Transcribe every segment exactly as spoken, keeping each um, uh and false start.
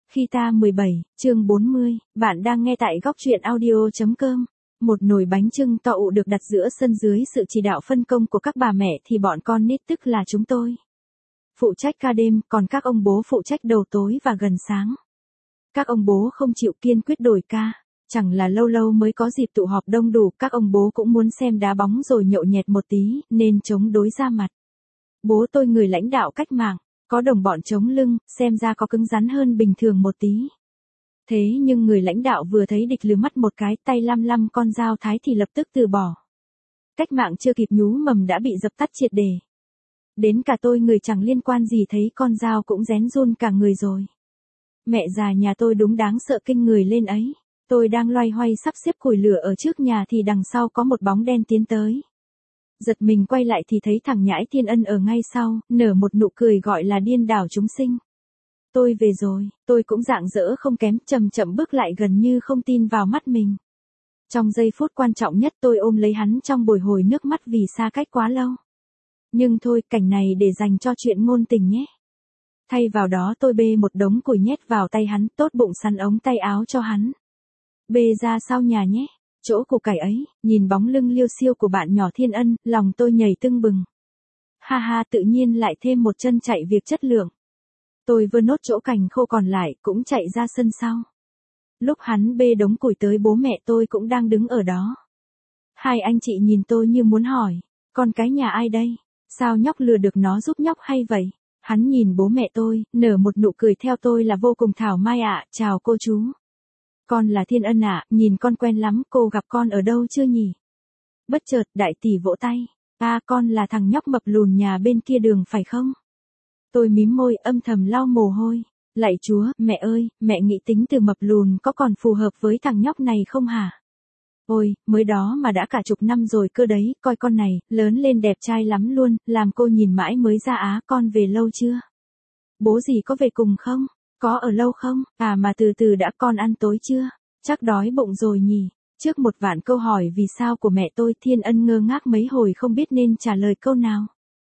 Khi ta mười bảy, chương bốn mươi, bạn đang nghe tại góc truyện audio.com. Một nồi bánh chưng to ụ được đặt giữa sân dưới sự chỉ đạo phân công của các bà mẹ thì bọn con nít tức là chúng tôi phụ trách ca đêm, còn các ông bố phụ trách đầu tối và gần sáng. Các ông bố không chịu kiên quyết đổi ca, chẳng là lâu lâu mới có dịp tụ họp đông đủ, các ông bố cũng muốn xem đá bóng rồi nhậu nhẹt một tí, nên chống đối ra mặt. Bố tôi người lãnh đạo cách mạng, có đồng bọn chống lưng, xem ra có cứng rắn hơn bình thường một tí. Thế nhưng người lãnh đạo vừa thấy địch lừa mắt một cái, tay lăm lăm con dao thái thì lập tức từ bỏ. Cách mạng chưa kịp nhú mầm đã bị dập tắt triệt để. Đến cả tôi người chẳng liên quan gì thấy con dao cũng rén run cả người rồi. Mẹ già nhà tôi đúng đáng sợ kinh người lên ấy. Tôi đang loay hoay sắp xếp củi lửa ở trước nhà thì đằng sau có một bóng đen tiến tới. Giật mình quay lại thì thấy thằng nhãi Thiên Ân ở ngay sau, nở một nụ cười gọi là điên đảo chúng sinh. Tôi về rồi, tôi cũng rạng rỡ không kém, chậm chậm bước lại gần như không tin vào mắt mình. Trong giây phút quan trọng nhất tôi ôm lấy hắn trong bồi hồi nước mắt vì xa cách quá lâu. Nhưng thôi, cảnh này để dành cho chuyện ngôn tình nhé. Thay vào đó tôi bê một đống củi nhét vào tay hắn, tốt bụng sắn ống tay áo cho hắn. Bê ra sau nhà nhé. Chỗ củ cải ấy, nhìn bóng lưng liêu xiêu của bạn nhỏ Thiên Ân, lòng tôi nhảy tưng bừng. Ha ha, tự nhiên lại thêm một chân chạy việc chất lượng. Tôi vừa nốt chỗ cành khô còn lại, cũng chạy ra sân sau. Lúc hắn bê đống củi tới, bố mẹ tôi cũng đang đứng ở đó. Hai anh chị nhìn tôi như muốn hỏi, con cái nhà ai đây? Sao nhóc lừa được nó giúp nhóc hay vậy? Hắn nhìn bố mẹ tôi, nở một nụ cười theo tôi là vô cùng thảo mai ạ, chào cô chú. Con là Thiên Ân ạ, nhìn con quen lắm, cô gặp con ở đâu chưa nhỉ? Bất chợt, đại tỷ vỗ tay. À, con là thằng nhóc mập lùn nhà bên kia đường phải không? Tôi mím môi, âm thầm lau mồ hôi. Lạy Chúa, mẹ ơi, mẹ nghĩ tính từ mập lùn có còn phù hợp với thằng nhóc này không hả? Ôi, mới đó mà đã cả chục năm rồi cơ đấy, coi con này, lớn lên đẹp trai lắm luôn, làm cô nhìn mãi mới ra á. Con về lâu chưa? Bố gì có về cùng không? Có ở lâu không? À mà từ từ đã, con ăn tối chưa? Chắc đói bụng rồi nhỉ? Trước một vạn câu hỏi vì sao của mẹ tôi, Thiên Ân ngơ ngác mấy hồi không biết nên trả lời câu nào.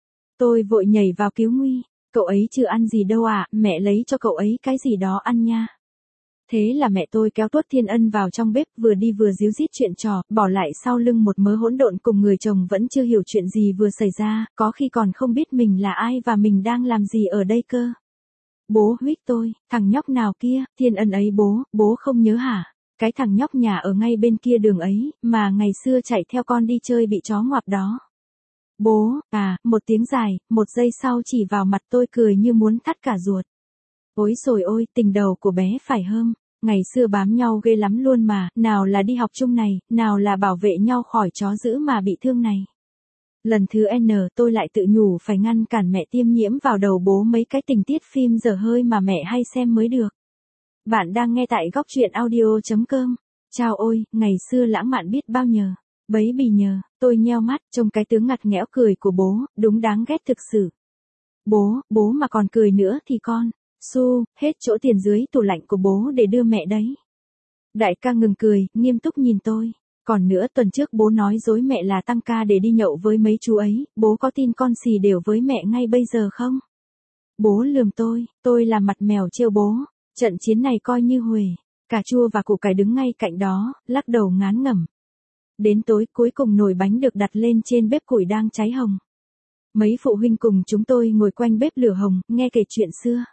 Tôi vội nhảy vào cứu nguy. Cậu ấy chưa ăn gì đâu ạ, à, mẹ lấy cho cậu ấy cái gì đó ăn nha. Thế là mẹ tôi kéo tuốt Thiên Ân vào trong bếp, vừa đi vừa díu dít chuyện trò, bỏ lại sau lưng một mớ hỗn độn cùng người chồng vẫn chưa hiểu chuyện gì vừa xảy ra, có khi còn không biết mình là ai và mình đang làm gì ở đây cơ. Bố huých tôi, thằng nhóc nào kia, Thiên Ân ấy bố, bố không nhớ hả? Cái thằng nhóc nhà ở ngay bên kia đường ấy, mà ngày xưa chạy theo con đi chơi bị chó ngoạp đó. Bố, à, một tiếng dài, một giây sau chỉ vào mặt tôi cười như muốn thắt cả ruột. Ôi xồi ôi, tình đầu của bé phải hơm, ngày xưa bám nhau ghê lắm luôn mà, nào là đi học chung này, nào là bảo vệ nhau khỏi chó dữ mà bị thương này. Lần thứ N tôi lại tự nhủ phải ngăn cản mẹ tiêm nhiễm vào đầu bố mấy cái tình tiết phim dở hơi mà mẹ hay xem mới được. Bạn đang nghe tại góc truyện audio.com. Chao ôi, ngày xưa lãng mạn biết bao nhờ. Bấy bì nhờ, tôi nheo mắt trông cái tướng ngặt nghẽo cười của bố, đúng đáng ghét thực sự. Bố, bố mà còn cười nữa thì con, su, hết chỗ tiền dưới tủ lạnh của bố để đưa mẹ đấy. Đại ca ngừng cười, nghiêm túc nhìn tôi. Còn nữa, tuần trước bố nói dối mẹ là tăng ca để đi nhậu với mấy chú ấy, bố có tin con xì đều với mẹ ngay bây giờ không? Bố lườm tôi, tôi làm mặt mèo trêu bố, trận chiến này coi như huề. Cà chua và củ cải đứng ngay cạnh đó, lắc đầu ngán ngẩm. Đến tối cuối cùng nồi bánh được đặt lên trên bếp củi đang cháy hồng. Mấy phụ huynh cùng chúng tôi ngồi quanh bếp lửa hồng, nghe kể chuyện xưa.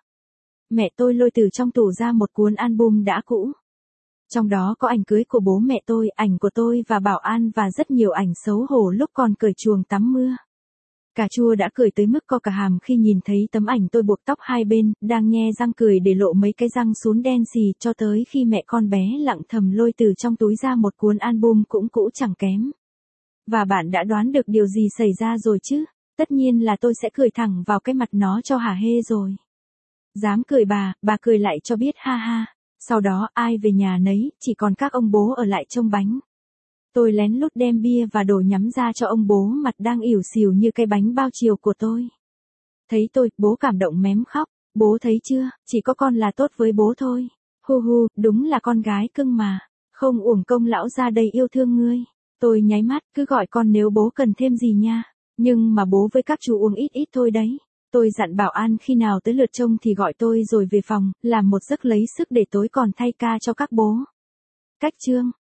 Mẹ tôi lôi từ trong tủ ra một cuốn album đã cũ. Trong đó có ảnh cưới của bố mẹ tôi, ảnh của tôi và Bảo An và rất nhiều ảnh xấu hổ lúc còn cởi chuồng tắm mưa. Cà chua đã cười tới mức co cả hàm khi nhìn thấy tấm ảnh tôi buộc tóc hai bên, đang nhe răng cười để lộ mấy cái răng sún đen xì, cho tới khi mẹ con bé lặng thầm lôi từ trong túi ra một cuốn album cũng cũ chẳng kém. Và bạn đã đoán được điều gì xảy ra rồi chứ? Tất nhiên là tôi sẽ cười thẳng vào cái mặt nó cho hả hê rồi. Dám cười bà, bà cười lại cho biết ha ha. Sau đó ai về nhà nấy, chỉ còn các ông bố ở lại trông bánh. Tôi lén lút đem bia và đồ nhắm ra cho ông bố mặt đang ỉu xìu như cái bánh bao chiều của tôi. Thấy tôi, bố cảm động mém khóc. Bố thấy chưa, chỉ có con là tốt với bố thôi. Hu hu, đúng là con gái cưng mà. Không uổng công lão ra đây yêu thương ngươi. Tôi nháy mắt, cứ gọi con nếu bố cần thêm gì nha. Nhưng mà bố với các chú uống ít ít thôi đấy. Tôi dặn bảo an khi nào tới lượt trông thì gọi tôi rồi về phòng, làm một giấc lấy sức để tối còn thay ca cho các bố. Cách chương